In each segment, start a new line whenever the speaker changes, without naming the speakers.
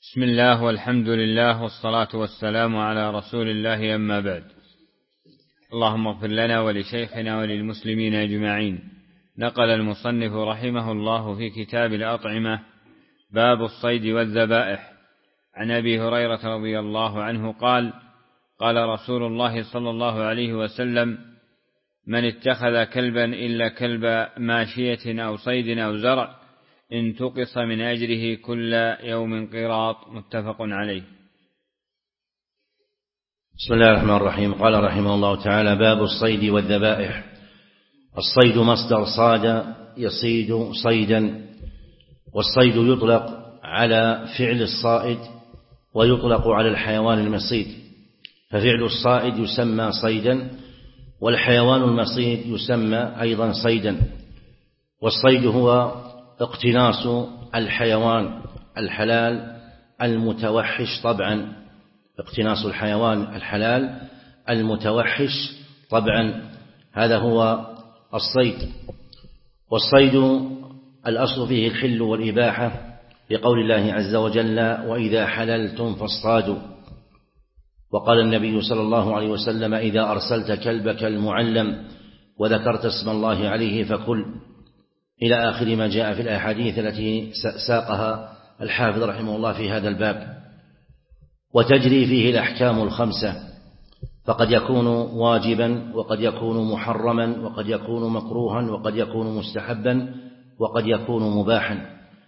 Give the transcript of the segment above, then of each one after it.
بسم الله والحمد لله والصلاة والسلام على رسول الله، أما بعد. اللهم اغفر لنا ولشيخنا وللمسلمين أجمعين. نقل المصنف رحمه الله في كتاب الأطعمة باب الصيد والذبائح عن أبي هريرة رضي الله عنه قال: قال رسول الله صلى الله عليه وسلم: من اتخذ كلبا إلا كلب ماشية أو صيد أو زرع انتقص من أجره كل يوم قيراط. متفق عليه.
بسم الله الرحمن الرحيم. قال رحمه الله تعالى: باب الصيد والذبائح. الصيد مصدر صاد يصيد صيدا، والصيد يطلق على فعل الصائد ويطلق على الحيوان المصيد، ففعل الصائد يسمى صيدا والحيوان المصيد يسمى أيضا صيدا. والصيد هو اقتناص الحيوان الحلال المتوحش طبعا، اقتناص الحيوان الحلال المتوحش طبعا، هذا هو الصيد. والصيد الأصل فيه الحل والإباحة لقول الله عز وجل: وإذا حللتم فاصطادوا. وقال النبي صلى الله عليه وسلم: إذا أرسلت كلبك المعلم وذكرت اسم الله عليه فكل، إلى آخر ما جاء في الأحاديث التي ساقها الحافظ رحمه الله في هذا الباب. وتجري فيه الأحكام الخمسة، فقد يكون واجبا وقد يكون محرما وقد يكون مكروها وقد يكون مستحبا وقد يكون مباحا.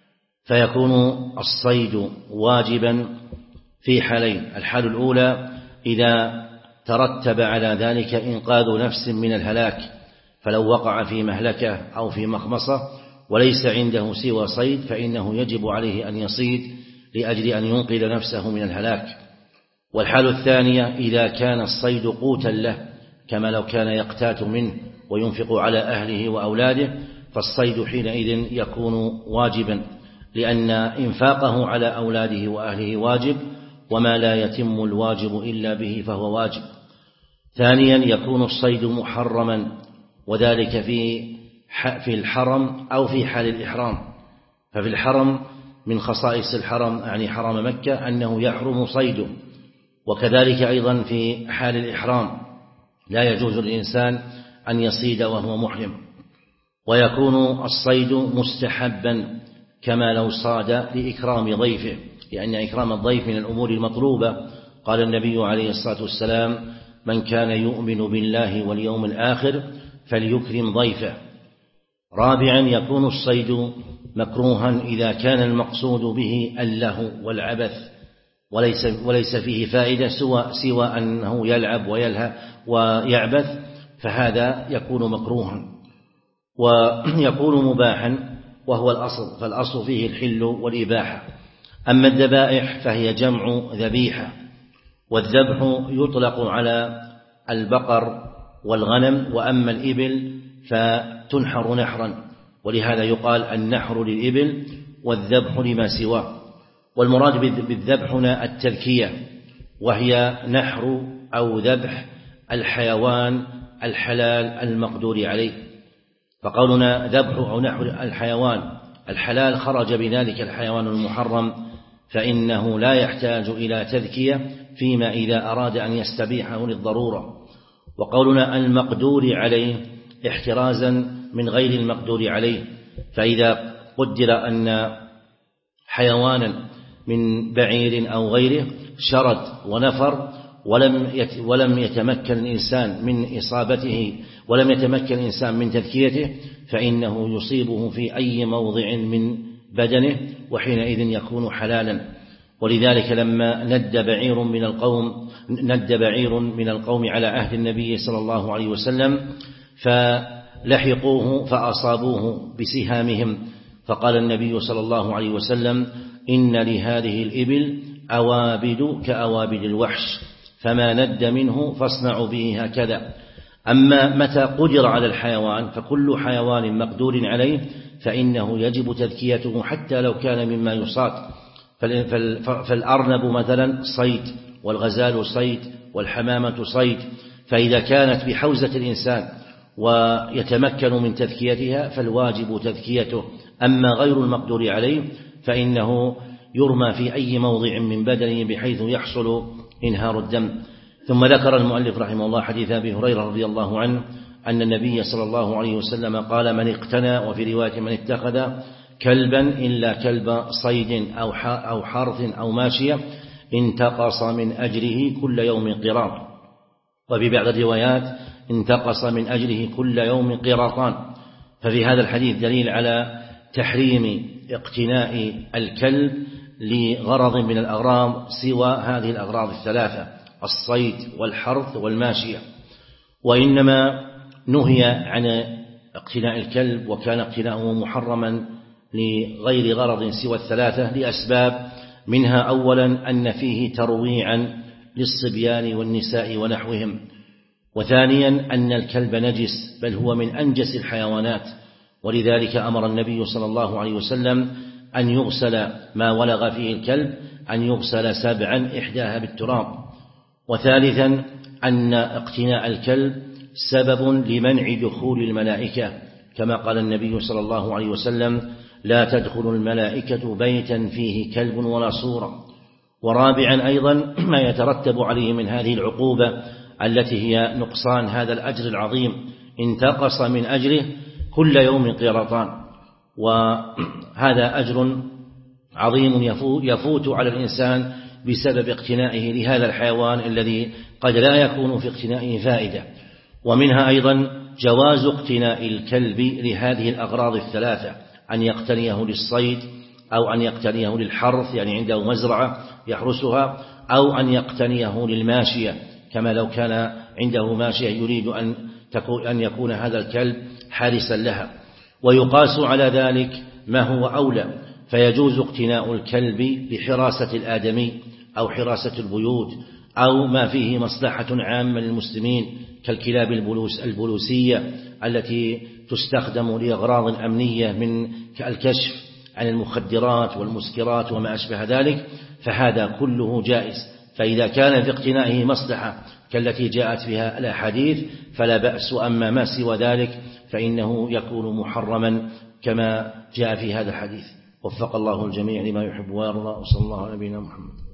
فيكون الصيد واجبا في حالين: الحال الأولى إذا ترتب على ذلك إنقاذ نفس من الهلاك، فلو وقع في مهلكة أو في مخمصة وليس عنده سوى صيد فإنه يجب عليه أن يصيد لأجل أن ينقذ نفسه من الهلاك. والحال الثانية إذا كان الصيد قوتا له، كما لو كان يقتات منه وينفق على أهله وأولاده، فالصيد حينئذ يكون واجبا، لأن إنفاقه على أولاده وأهله واجب، وما لا يتم الواجب إلا به فهو واجب. ثانيا يكون الصيد محرما، وذلك في الحرم أو في حال الإحرام. ففي الحرم من خصائص الحرم يعني حرم مكة أنه يحرم صيده، وكذلك أيضا في حال الإحرام لا يجوز للإنسان أن يصيد وهو محرم. ويكون الصيد مستحبا كما لو صاد لإكرام ضيفه، لأن إكرام الضيف من الأمور المطلوبة. قال النبي عليه الصلاة والسلام: من كان يؤمن بالله واليوم الآخر فليكرم ضيفه. رابعا يكون الصيد مكروها إذا كان المقصود به اللهو والعبث وليس فيه فائدة سوى أنه يلعب ويلهى ويعبث، فهذا يكون مكروها. ويكون مباحا وهو الأصل، فالأصل فيه الحل والإباحة. أما الذبائح فهي جمع ذبيحة، والذبح يطلق على البقر والغنم، وأما الإبل فتنحر نحرا، ولهذا يقال النحر للإبل والذبح لما سواه. والمراد بالذبح هنا التذكية، وهي نحر أو ذبح الحيوان الحلال المقدور عليه. فقولنا ذبح أو نحر الحيوان الحلال خرج بذلك الحيوان المحرم، فإنه لا يحتاج إلى تذكية فيما إذا أراد أن يستبيحه للضرورة. وقولنا المقدور عليه احترازا من غير المقدور عليه، فإذا قدر أن حيوانا من بعير أو غيره شرد ونفر ولم يتمكن الإنسان من إصابته ولم يتمكن الإنسان من تذكيته، فإنه يصيبه في أي موضع من بدنه، وحينئذ يكون حلالا. ولذلك لما ند بعير من القوم على عهد النبي صلى الله عليه وسلم فلحقوه فأصابوه بسهامهم، فقال النبي صلى الله عليه وسلم: إن لهذه الإبل أوابد كأوابد الوحش، فما ند منه فاصنعوا به هكذا. أما متى قدر على الحيوان فكل حيوان مقدور عليه فإنه يجب تذكيته حتى لو كان مما يصاد. فالأرنب مثلا صيد، والغزال صيد، والحمامة صيد، فإذا كانت بحوزة الإنسان ويتمكن من تذكيتها فالواجب تذكيته. أما غير المقدور عليه فإنه يرمى في أي موضع من بدنه بحيث يحصل إنهار الدم. ثم ذكر المؤلف رحمه الله حديث أبي هريرة رضي الله عنه أن النبي صلى الله عليه وسلم قال: من اقتنى، وفي رواية من اتخذ كلبا إلا كلب صيد أو حرث أو ماشية انتقص من أجره كل يوم قراط، وفي بعض الروايات انتقص من أجره كل يوم قراطان. ففي هذا الحديث دليل على تحريم اقتناء الكلب لغرض من الأغراض سوى هذه الأغراض الثلاثة: الصيد والحرث والماشية. وإنما نهي عن اقتناء الكلب وكان اقتناؤه محرما لغير غرض سوى الثلاثة لأسباب، منها أولا أن فيه ترويعا للصبيان والنساء ونحوهم، وثانيا أن الكلب نجس بل هو من أنجس الحيوانات، ولذلك أمر النبي صلى الله عليه وسلم أن يغسل ما ولغ فيه الكلب، أن يغسل 7 إحداها بالتراب. وثالثا أن اقتناء الكلب سبب لمنع دخول الملائكة، كما قال النبي صلى الله عليه وسلم: لا تدخل الملائكة بيتا فيه كلب ولا صورة. ورابعا أيضا ما يترتب عليه من هذه العقوبة التي هي نقصان هذا الأجر العظيم، انتقص من أجره كل يوم قراطان، وهذا أجر عظيم يفوت على الإنسان بسبب اقتنائه لهذا الحيوان الذي قد لا يكون في اقتنائه فائدة. ومنها أيضا جواز اقتناء الكلب لهذه الأغراض الثلاثة: أن يقتنيه للصيد، أو أن يقتنيه للحرث يعني عنده مزرعة يحرسها، أو أن يقتنيه للماشية كما لو كان عنده ماشية يريد أن يكون هذا الكلب حارسا لها. ويقاس على ذلك ما هو أولى، فيجوز اقتناء الكلب بحراسة الآدمي أو حراسة البيوت أو ما فيه مصلحة عامة للمسلمين كالكلاب البوليسية التي تستخدم لأغراض أمنية من الكشف عن المخدرات والمسكرات وما أشبه ذلك، فهذا كله جائز. فإذا كان في اقتنائه مصلحة كالتي جاءت بها الأحاديث فلا بأس، أما ما سوى ذلك فإنه يكون محرما كما جاء في هذا الحديث. وفق الله الجميع لما يحب ويرضى، وصلى الله على نبينا محمد.